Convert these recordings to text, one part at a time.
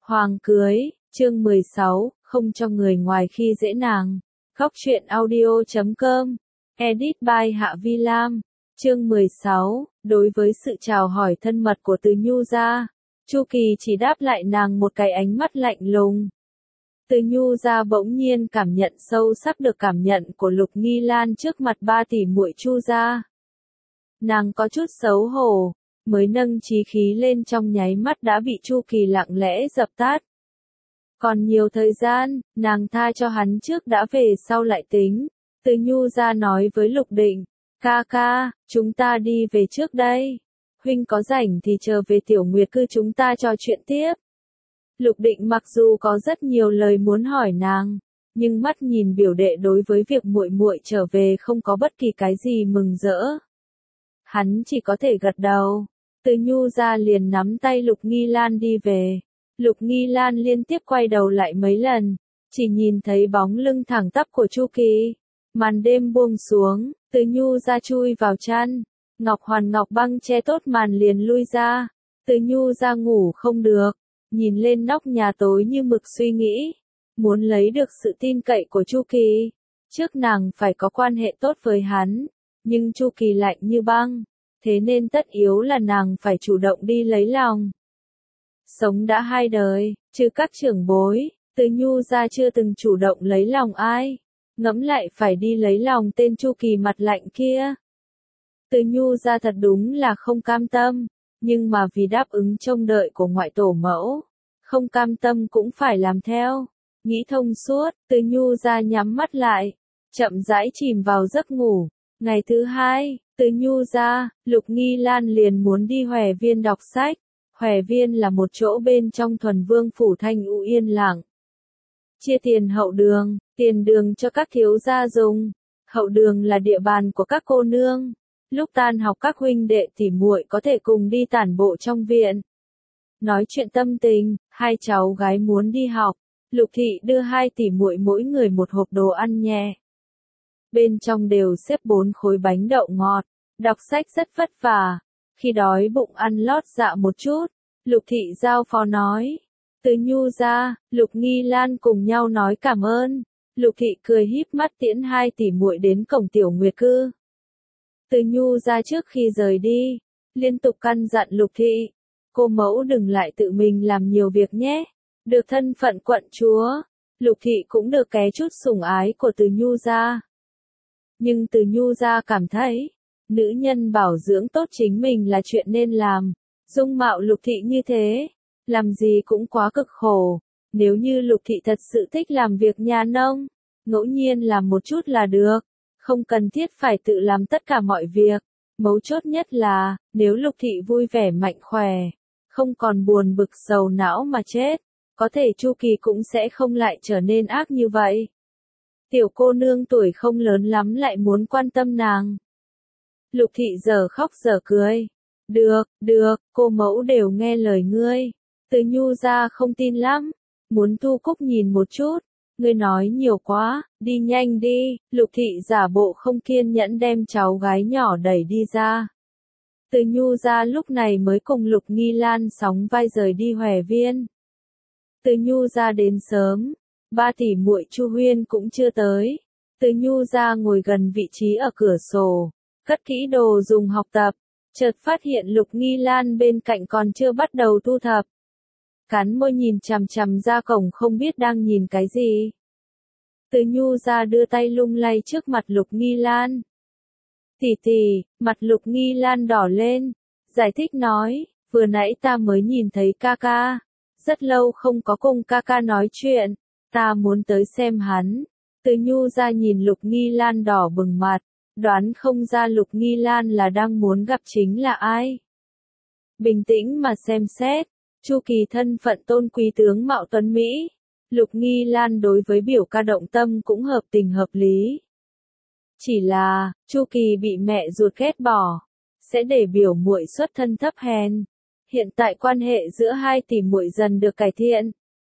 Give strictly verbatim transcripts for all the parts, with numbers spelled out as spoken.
Hoàng cưới, chương mười sáu, không cho người ngoài khi dễ nàng. Góc truyện audio chấm com, edit by Hạ Vi Lam. Chương mười sáu, đối với sự chào hỏi thân mật của Từ Nhu gia, Chu Kỳ chỉ đáp lại nàng một cái ánh mắt lạnh lùng. Từ Nhu gia bỗng nhiên cảm nhận sâu sắc được cảm nhận của Lục Nghi Lan trước mặt ba tỷ muội Chu gia. Nàng có chút xấu hổ, mới nâng chí khí lên trong nháy mắt đã bị Chu Kỳ lặng lẽ dập tắt. Còn nhiều thời gian, nàng tha cho hắn trước đã về sau lại tính. Từ Nhu gia nói với Lục Định, ca ca, chúng ta đi về trước đây. Huynh có rảnh thì chờ về Tiểu Nguyệt cư chúng ta trò chuyện tiếp. Lục Định mặc dù có rất nhiều lời muốn hỏi nàng, nhưng mắt nhìn biểu đệ đối với việc muội muội trở về không có bất kỳ cái gì mừng rỡ. Hắn chỉ có thể gật đầu. Từ Nhu gia liền nắm tay Lục Nghi Lan đi về. Lục Nghi Lan liên tiếp quay đầu lại mấy lần, chỉ nhìn thấy bóng lưng thẳng tắp của Chu Kỳ. Màn đêm buông xuống, Từ Nhu gia chui vào chăn, Ngọc Hoàn Ngọc băng che tốt màn liền lui ra. Từ Nhu gia ngủ không được, nhìn lên nóc nhà tối như mực suy nghĩ, muốn lấy được sự tin cậy của Chu Kỳ. Trước nàng phải có quan hệ tốt với hắn, nhưng Chu Kỳ lạnh như băng, thế nên tất yếu là nàng phải chủ động đi lấy lòng. Sống đã hai đời, trừ các trưởng bối, Từ Nhu gia chưa từng chủ động lấy lòng ai, ngẫm lại phải đi lấy lòng tên Chu Kỳ mặt lạnh kia. Từ Nhu gia thật đúng là không cam tâm, nhưng mà vì đáp ứng trông đợi của ngoại tổ mẫu, không cam tâm cũng phải làm theo. Nghĩ thông suốt, Từ Nhu gia nhắm mắt lại, chậm rãi chìm vào giấc ngủ. Ngày thứ hai, Từ Nhu gia, Lục Nghi Lan liền muốn đi Hòe Viên đọc sách. Hòe Viên là một chỗ bên trong Thuần Vương phủ Thanh U yên lặng. Chia tiền hậu đường, tiền đường cho các thiếu gia dùng, hậu đường là địa bàn của các cô nương. Lúc tan học các huynh đệ tỉ muội có thể cùng đi tản bộ trong viện. Nói chuyện tâm tình, hai cháu gái muốn đi học, Lục thị đưa hai tỷ muội mỗi người một hộp đồ ăn nhẹ. Bên trong đều xếp bốn khối bánh đậu ngọt, đọc sách rất vất vả. Khi đói bụng ăn lót dạ một chút, Lục thị giao phó nói. Từ Nhu gia, Lục Nghi Lan cùng nhau nói cảm ơn. Lục thị cười híp mắt tiễn hai tỷ muội đến cổng Tiểu Nguyệt cư. Từ Nhu gia trước khi rời đi, liên tục căn dặn Lục thị, cô mẫu đừng lại tự mình làm nhiều việc nhé. Được thân phận quận chúa, Lục thị cũng được ké chút sủng ái của Từ Nhu gia. Nhưng Từ Nhu gia cảm thấy, nữ nhân bảo dưỡng tốt chính mình là chuyện nên làm. Dung mạo Lục thị như thế, làm gì cũng quá cực khổ. Nếu như Lục thị thật sự thích làm việc nhà nông, ngẫu nhiên làm một chút là được, không cần thiết phải tự làm tất cả mọi việc. Mấu chốt nhất là, nếu Lục thị vui vẻ mạnh khỏe, không còn buồn bực sầu não mà chết, có thể Chu Kỳ cũng sẽ không lại trở nên ác như vậy. Tiểu cô nương tuổi không lớn lắm lại muốn quan tâm nàng. Lục thị giờ khóc giờ cười. Được, được, cô mẫu đều nghe lời ngươi. Từ Nhu gia không tin lắm, muốn Thu Cúc nhìn một chút. Ngươi nói nhiều quá, đi nhanh đi. Lục thị giả bộ không kiên nhẫn đem cháu gái nhỏ đẩy đi ra. Từ Nhu gia lúc này mới cùng Lục Nghi Lan sóng vai rời đi Hòe Viên. Từ Nhu gia đến sớm, ba tỷ muội Chu Huyên cũng chưa tới. Từ Nhu gia ngồi gần vị trí ở cửa sổ, cất kỹ đồ dùng học tập, chợt phát hiện Lục Nghi Lan bên cạnh còn chưa bắt đầu thu thập. Cắn môi nhìn chằm chằm ra cổng không biết đang nhìn cái gì. Từ Nhu gia đưa tay lung lay trước mặt Lục Nghi Lan. Tỷ tỷ, mặt Lục Nghi Lan đỏ lên, giải thích nói, vừa nãy ta mới nhìn thấy ca ca, rất lâu không có cùng ca ca nói chuyện, ta muốn tới xem hắn. Từ Nhu gia nhìn Lục Nghi Lan đỏ bừng mặt, đoán không ra Lục Nghi Lan là đang muốn gặp chính là ai. Bình tĩnh mà xem xét, Chu Kỳ thân phận tôn quý tướng mạo tuấn Mỹ, Lục Nghi Lan đối với biểu ca động tâm cũng hợp tình hợp lý. Chỉ là, Chu Kỳ bị mẹ ruột ghét bỏ, sẽ để biểu muội xuất thân thấp hèn. Hiện tại quan hệ giữa hai tỷ muội dần được cải thiện.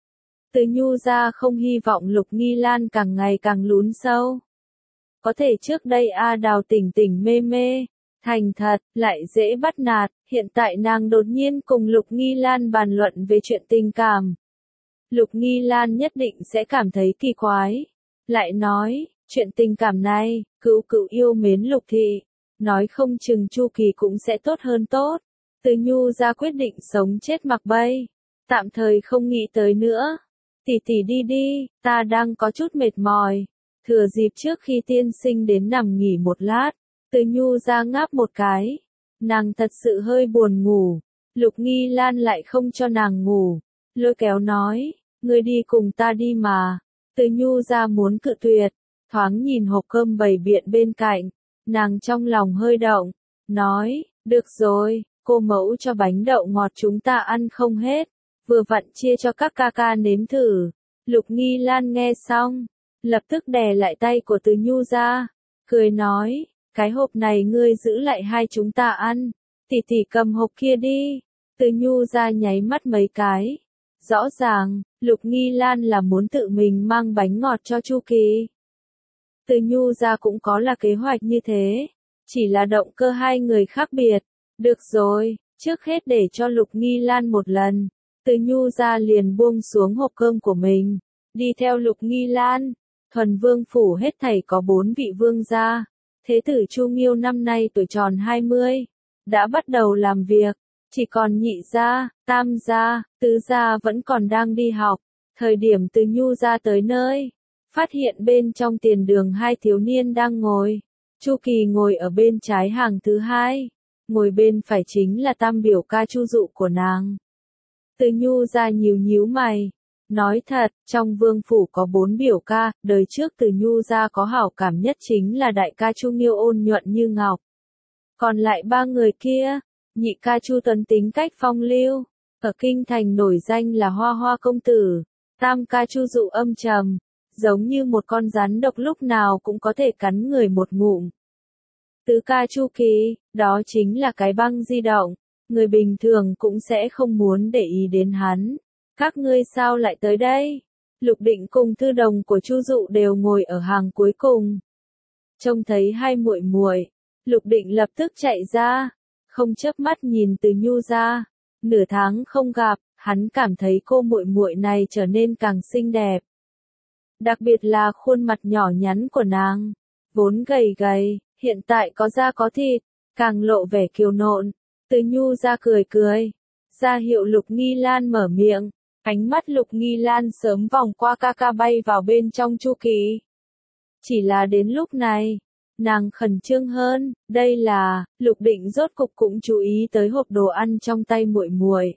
Từ Nhu gia không hy vọng Lục Nghi Lan càng ngày càng lún sâu. Có thể trước đây A Đào tỉnh tỉnh mê mê, thành thật, lại dễ bắt nạt, hiện tại nàng đột nhiên cùng Lục Nghi Lan bàn luận về chuyện tình cảm, Lục Nghi Lan nhất định sẽ cảm thấy kỳ quái. Lại nói, chuyện tình cảm này, Cửu Cửu yêu mến Lục Thị, nói không chừng Chu Kỳ cũng sẽ tốt hơn tốt. Từ Nhu ra quyết định sống chết mặc bay, tạm thời không nghĩ tới nữa. Tỷ tỷ đi đi, ta đang có chút mệt mỏi. Thừa dịp trước khi tiên sinh đến nằm nghỉ một lát, Từ Nhu ra ngáp một cái. Nàng thật sự hơi buồn ngủ. Lục Nghi Lan lại không cho nàng ngủ, lôi kéo nói, ngươi đi cùng ta đi mà. Từ Nhu ra muốn cự tuyệt, thoáng nhìn hộp cơm bày biện bên cạnh, nàng trong lòng hơi động, nói, được rồi, cô mẫu cho bánh đậu ngọt chúng ta ăn không hết, vừa vặn chia cho các ca ca nếm thử. Lục Nghi Lan nghe xong, lập tức đè lại tay của Từ Nhu ra, cười nói, cái hộp này ngươi giữ lại hai chúng ta ăn, tỷ tỷ cầm hộp kia đi. Từ Nhu ra nháy mắt mấy cái. Rõ ràng, Lục Nghi Lan là muốn tự mình mang bánh ngọt cho Chu Kỳ. Từ Nhu ra cũng có là kế hoạch như thế, chỉ là động cơ hai người khác biệt. Được rồi, trước hết để cho Lục Nghi Lan một lần, Từ Nhu ra liền buông xuống hộp cơm của mình, đi theo Lục Nghi Lan. Thuần Vương phủ hết thảy có bốn vị vương gia. Thế tử Chu Nghiêu năm nay tuổi tròn hai mươi, đã bắt đầu làm việc. Chỉ còn nhị gia, tam gia, tứ gia vẫn còn đang đi học. Thời điểm Từ Nhu ra tới nơi, phát hiện bên trong tiền đường hai thiếu niên đang ngồi. Chu Kỳ ngồi ở bên trái hàng thứ hai, ngồi bên phải chính là tam biểu ca Chu Dụ của nàng. Từ Nhu ra nhíu nhíu mày, nói thật, trong vương phủ có bốn biểu ca, đời trước Từ Nhu ra có hảo cảm nhất chính là đại ca Chu Nghiêu ôn nhuận như ngọc. Còn lại ba người kia, nhị ca Chu Tuấn tính cách phong lưu, ở kinh thành nổi danh là hoa hoa công tử, tam ca Chu Dụ âm trầm, giống như một con rắn độc lúc nào cũng có thể cắn người một ngụm. Tứ ca Chu Kỳ, đó chính là cái băng di động, người bình thường cũng sẽ không muốn để ý đến hắn. Các ngươi sao lại tới đây? Lục Định cùng thư đồng của Chu Dụ đều ngồi ở hàng cuối cùng. Trông thấy hai muội muội, Lục Định lập tức chạy ra, không chớp mắt nhìn Từ Nhu ra. Nửa tháng không gặp, hắn cảm thấy cô muội muội này trở nên càng xinh đẹp. Đặc biệt là khuôn mặt nhỏ nhắn của nàng, vốn gầy gầy, hiện tại có da có thịt, càng lộ vẻ kiều nộn. Từ Nhu ra cười cười, ra hiệu Lục Nghi Lan mở miệng. Ánh mắt Lục Nghi Lan sớm vòng qua ca ca bay vào bên trong Chu Kỳ. Chỉ là đến lúc này, nàng khẩn trương hơn, đây là, Lục Định rốt cục cũng chú ý tới hộp đồ ăn trong tay muội muội.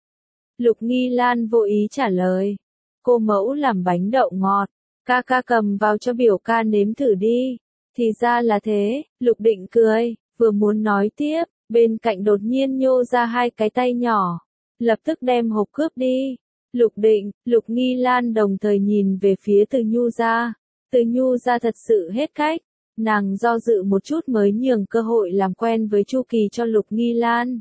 Lục Nghi Lan vô ý trả lời, cô mẫu làm bánh đậu ngọt, ca ca cầm vào cho biểu ca nếm thử đi. Thì ra là thế, Lục Định cười, vừa muốn nói tiếp, bên cạnh đột nhiên nhô ra hai cái tay nhỏ, lập tức đem hộp cướp đi. Lục Định, Lục Nghi Lan đồng thời nhìn về phía Từ Nhu ra. Từ Nhu ra thật sự hết cách, nàng do dự một chút mới nhường cơ hội làm quen với Chu Kỳ cho Lục Nghi Lan.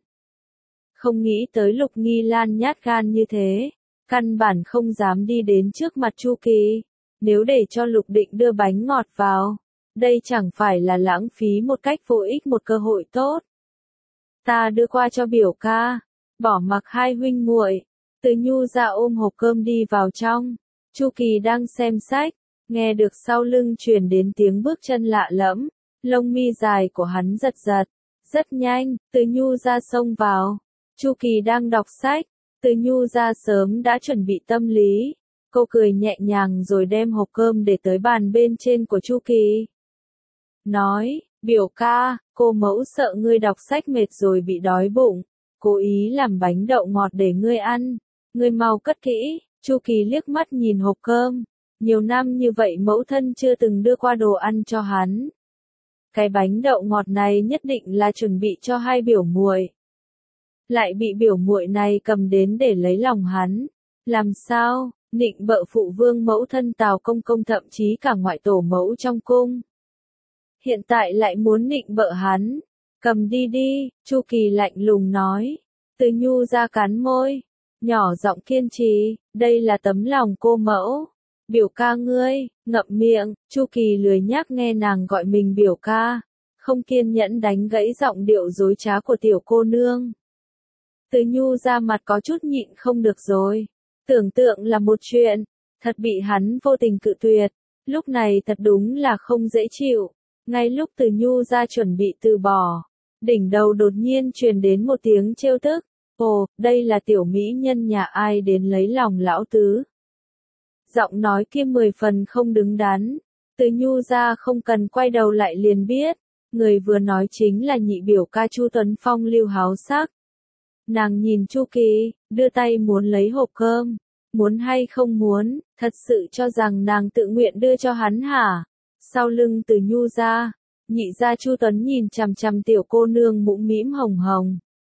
Không nghĩ tới Lục Nghi Lan nhát gan như thế, căn bản không dám đi đến trước mặt Chu Kỳ. Nếu để cho Lục Định đưa bánh ngọt vào, đây chẳng phải là lãng phí một cách vô ích một cơ hội tốt. Ta đưa qua cho biểu ca, bỏ mặc hai huynh muội. Từ Nhu ra ôm hộp cơm đi vào trong. Chu Kỳ đang xem sách, nghe được sau lưng truyền đến tiếng bước chân lạ lẫm, lông mi dài của hắn giật giật. Rất nhanh, Từ Nhu ra xông vào. Chu Kỳ đang đọc sách, Từ Nhu ra sớm đã chuẩn bị tâm lý. Cô cười nhẹ nhàng rồi đem hộp cơm để tới bàn bên trên của Chu Kỳ. Nói, biểu ca, cô mẫu sợ ngươi đọc sách mệt rồi bị đói bụng, cố ý làm bánh đậu ngọt để ngươi ăn. Ngươi mau cất kỹ. Chu Kỳ liếc mắt nhìn hộp cơm. Nhiều năm như vậy mẫu thân chưa từng đưa qua đồ ăn cho hắn. Cái bánh đậu ngọt này nhất định là chuẩn bị cho hai biểu muội. Lại bị biểu muội này cầm đến để lấy lòng hắn. Làm sao, nịnh bợ phụ vương mẫu thân Tào công công thậm chí cả ngoại tổ mẫu trong cung. Hiện tại lại muốn nịnh bợ hắn. Cầm đi đi, Chu Kỳ lạnh lùng nói. Từ Nhu ra cắn môi, nhỏ giọng kiên trì, đây là tấm lòng cô mẫu. Biểu ca ngươi, ngậm miệng. Chu Kỳ lười nhác nghe nàng gọi mình biểu ca, không kiên nhẫn đánh gãy giọng điệu dối trá của tiểu cô nương. Từ Nhu ra mặt có chút nhịn không được rồi. Tưởng tượng là một chuyện, thật bị hắn vô tình cự tuyệt, lúc này thật đúng là không dễ chịu. Ngay lúc Từ Nhu ra chuẩn bị từ bỏ, đỉnh đầu đột nhiên truyền đến một tiếng trêu tức, ồ, đây là tiểu mỹ nhân nhà ai đến lấy lòng lão tứ. Giọng nói kia mười phần không đứng đắn, Từ Nhu ra không cần quay đầu lại liền biết, người vừa nói chính là nhị biểu ca Chu Tuấn Phong lưu háo sắc. Nàng nhìn Chu Kỳ, đưa tay muốn lấy hộp cơm, muốn hay không muốn, thật sự cho rằng nàng tự nguyện đưa cho hắn hả? Sau lưng Từ Nhu ra, nhị gia Chu Tuấn nhìn chằm chằm tiểu cô nương mũm mĩm hồng hồng.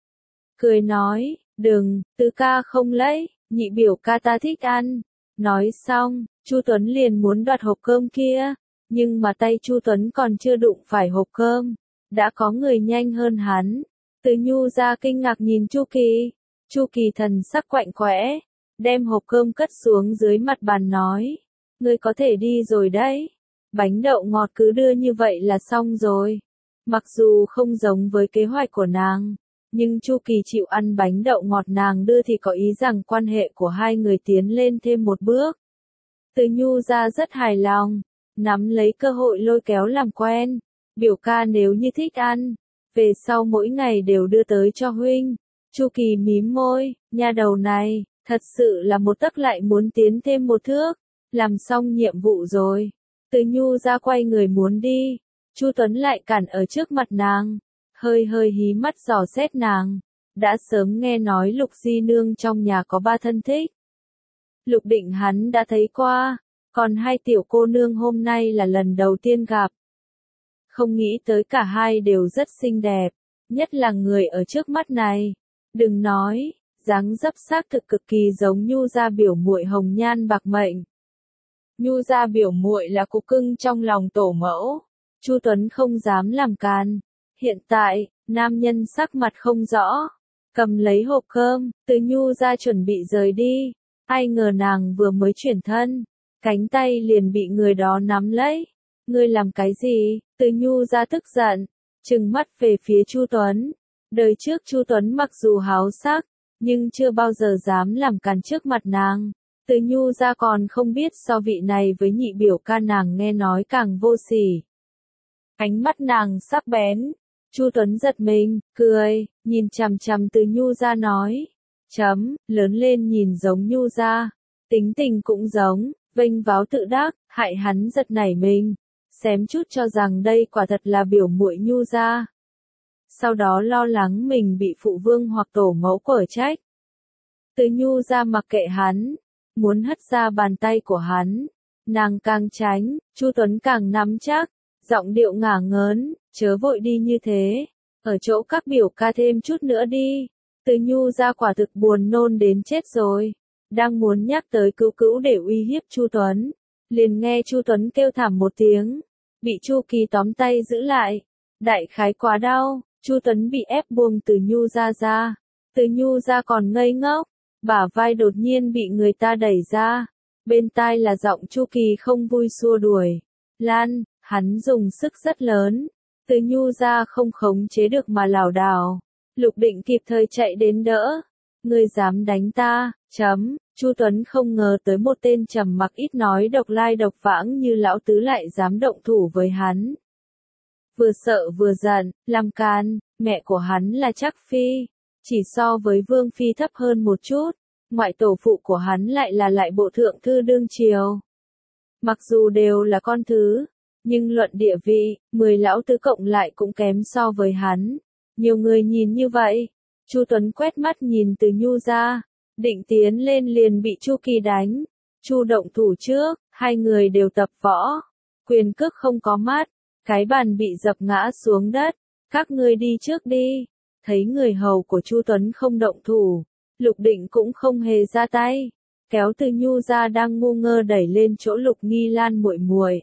Cười nói, đừng, tứ ca không lấy, nhị biểu ca ta thích ăn. Nói xong, Chu Tuấn liền muốn đoạt hộp cơm kia, nhưng mà tay Chu Tuấn còn chưa đụng phải hộp cơm, đã có người nhanh hơn hắn. Từ Nhu ra kinh ngạc nhìn Chu Kỳ, Chu Kỳ thần sắc quạnh quẽ, đem hộp cơm cất xuống dưới mặt bàn nói, ngươi có thể đi rồi đấy, bánh đậu ngọt cứ đưa như vậy là xong rồi. Mặc dù không giống với kế hoạch của nàng, nhưng Chu Kỳ chịu ăn bánh đậu ngọt nàng đưa thì có ý rằng quan hệ của hai người tiến lên thêm một bước. Từ Nhu ra rất hài lòng, nắm lấy cơ hội lôi kéo làm quen, biểu ca nếu như thích ăn, về sau mỗi ngày đều đưa tới cho huynh. Chu Kỳ mím môi, nha đầu này, thật sự là một tấc lại muốn tiến thêm một thước, làm xong nhiệm vụ rồi. Từ Nhu ra quay người muốn đi, Chu Tuấn lại cản ở trước mặt nàng, hơi hơi hí mắt dò xét nàng, đã sớm nghe nói Lục Di Nương trong nhà có ba thân thích. Lục Định hắn đã thấy qua, còn hai tiểu cô nương hôm nay là lần đầu tiên gặp. Không nghĩ tới cả hai đều rất xinh đẹp, nhất là người ở trước mắt này. Đừng nói, dáng dấp xác thực cực kỳ giống Nhu gia biểu muội hồng nhan bạc mệnh. Nhu gia biểu muội là cục cưng trong lòng tổ mẫu. Chu Tuấn không dám làm càn. Hiện tại, nam nhân sắc mặt không rõ, cầm lấy hộp cơm, Từ Nhu gia chuẩn bị rời đi. Ai ngờ nàng vừa mới chuyển thân, cánh tay liền bị người đó nắm lấy. Ngươi làm cái gì? Từ Nhu gia tức giận, trừng mắt về phía Chu Tuấn. Đời trước Chu Tuấn mặc dù háo sắc, nhưng chưa bao giờ dám làm càn trước mặt nàng. Từ Nhu gia còn không biết so vị này với nhị biểu ca nàng nghe nói càng vô sỉ. Ánh mắt nàng sắc bén. Chu Tuấn giật mình, cười, nhìn chằm chằm Từ Nhu gia nói. Chấm, lớn lên nhìn giống Nhu gia, tính tình cũng giống, vênh váo tự đắc, hại hắn giật nảy mình, xém chút cho rằng đây quả thật là biểu muội Nhu gia. Sau đó lo lắng mình bị phụ vương hoặc tổ mẫu quở trách. Từ Nhu gia mặc kệ hắn, muốn hất ra bàn tay của hắn, nàng càng tránh, Chu Tuấn càng nắm chắc, giọng điệu ngả ngớn, chớ vội đi như thế, ở chỗ các biểu ca thêm chút nữa đi. Từ Nhu gia quả thực buồn nôn đến chết rồi, đang muốn nhắc tới cứu cứu để uy hiếp Chu Tuấn, liền nghe Chu Tuấn kêu thảm một tiếng, bị Chu Kỳ tóm tay giữ lại, đại khái quá đau, Chu Tuấn bị ép buông Từ Nhu gia ra, Từ Nhu gia còn ngây ngốc, bả vai đột nhiên bị người ta đẩy ra, bên tai là giọng Chu Kỳ không vui xua đuổi, Lan, hắn dùng sức rất lớn, Từ Nhu gia không khống chế được mà lảo đảo. Lục Định kịp thời chạy đến đỡ. Ngươi dám đánh ta, chấm, Chu Tuấn không ngờ tới một tên trầm mặc ít nói độc lai độc vãng như lão tứ lại dám động thủ với hắn. Vừa sợ vừa giận, làm can, mẹ của hắn là Trác Phi, chỉ so với Vương Phi thấp hơn một chút, ngoại tổ phụ của hắn lại là lại bộ thượng thư đương triều. Mặc dù đều là con thứ, nhưng luận địa vị, mười lão tứ cộng lại cũng kém so với hắn. Nhiều người nhìn như vậy, Chu Tuấn quét mắt nhìn Từ Nhu ra, định tiến lên liền bị Chu Kỳ đánh. Chu động thủ trước, hai người đều tập võ, quyền cước không có mắt, cái bàn bị dập ngã xuống đất, các ngươi đi trước đi. Thấy người hầu của Chu Tuấn không động thủ, Lục Định cũng không hề ra tay, kéo Từ Nhu ra đang ngu ngơ đẩy lên chỗ Lục Nghi Lan muội muội.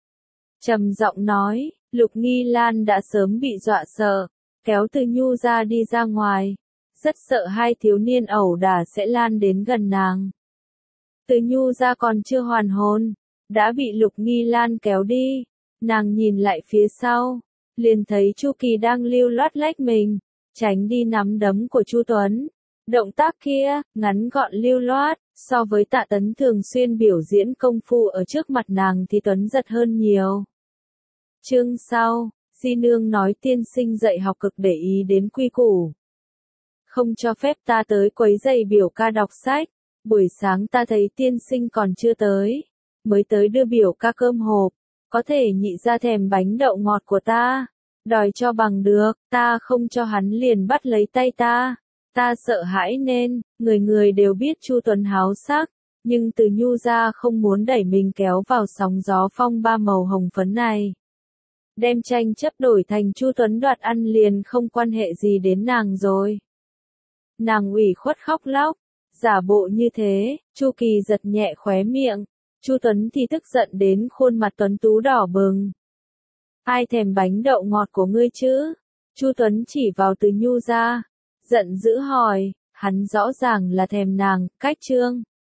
Trầm giọng nói, Lục Nghi Lan đã sớm bị dọa sợ, kéo Từ Nhu ra đi ra ngoài, rất sợ hai thiếu niên ẩu đả sẽ lan đến gần nàng. Từ Nhu ra còn chưa hoàn hồn, đã bị Lục Nghi Lan kéo đi, nàng nhìn lại phía sau, liền thấy Chu Kỳ đang lưu loát lách mình, tránh đi nắm đấm của Chu Tuấn. Động tác kia, ngắn gọn lưu loát, So với Tạ Tấn thường xuyên biểu diễn công phu ở trước mặt nàng thì Tuấn giật hơn nhiều. Chương sau, Di Nương nói tiên sinh dạy học cực để ý đến quy củ. Không cho phép ta tới quấy rầy biểu ca đọc sách. Buổi sáng ta thấy tiên sinh còn chưa tới. Mới tới đưa biểu ca cơm hộp. Có thể nhị ra thèm bánh đậu ngọt của ta. Đòi cho bằng được, ta không cho hắn liền bắt lấy tay ta. Ta sợ hãi nên, người người đều biết Chu Tuấn háo sắc. Nhưng từ Nhu ra không muốn đẩy mình kéo vào sóng gió phong ba màu hồng phấn này. Đem tranh chấp đổi thành Chu Tuấn đoạt ăn liền không quan hệ gì đến nàng rồi. Nàng ủy khuất khóc lóc, giả bộ như thế, Chu Kỳ giật nhẹ khóe miệng, Chu Tuấn thì tức giận đến khuôn mặt tuấn tú đỏ bừng. Ai thèm bánh đậu ngọt của ngươi chứ? Chu Tuấn chỉ vào Từ Nhu ra, giận dữ hỏi, hắn rõ ràng là thèm nàng, cách trương.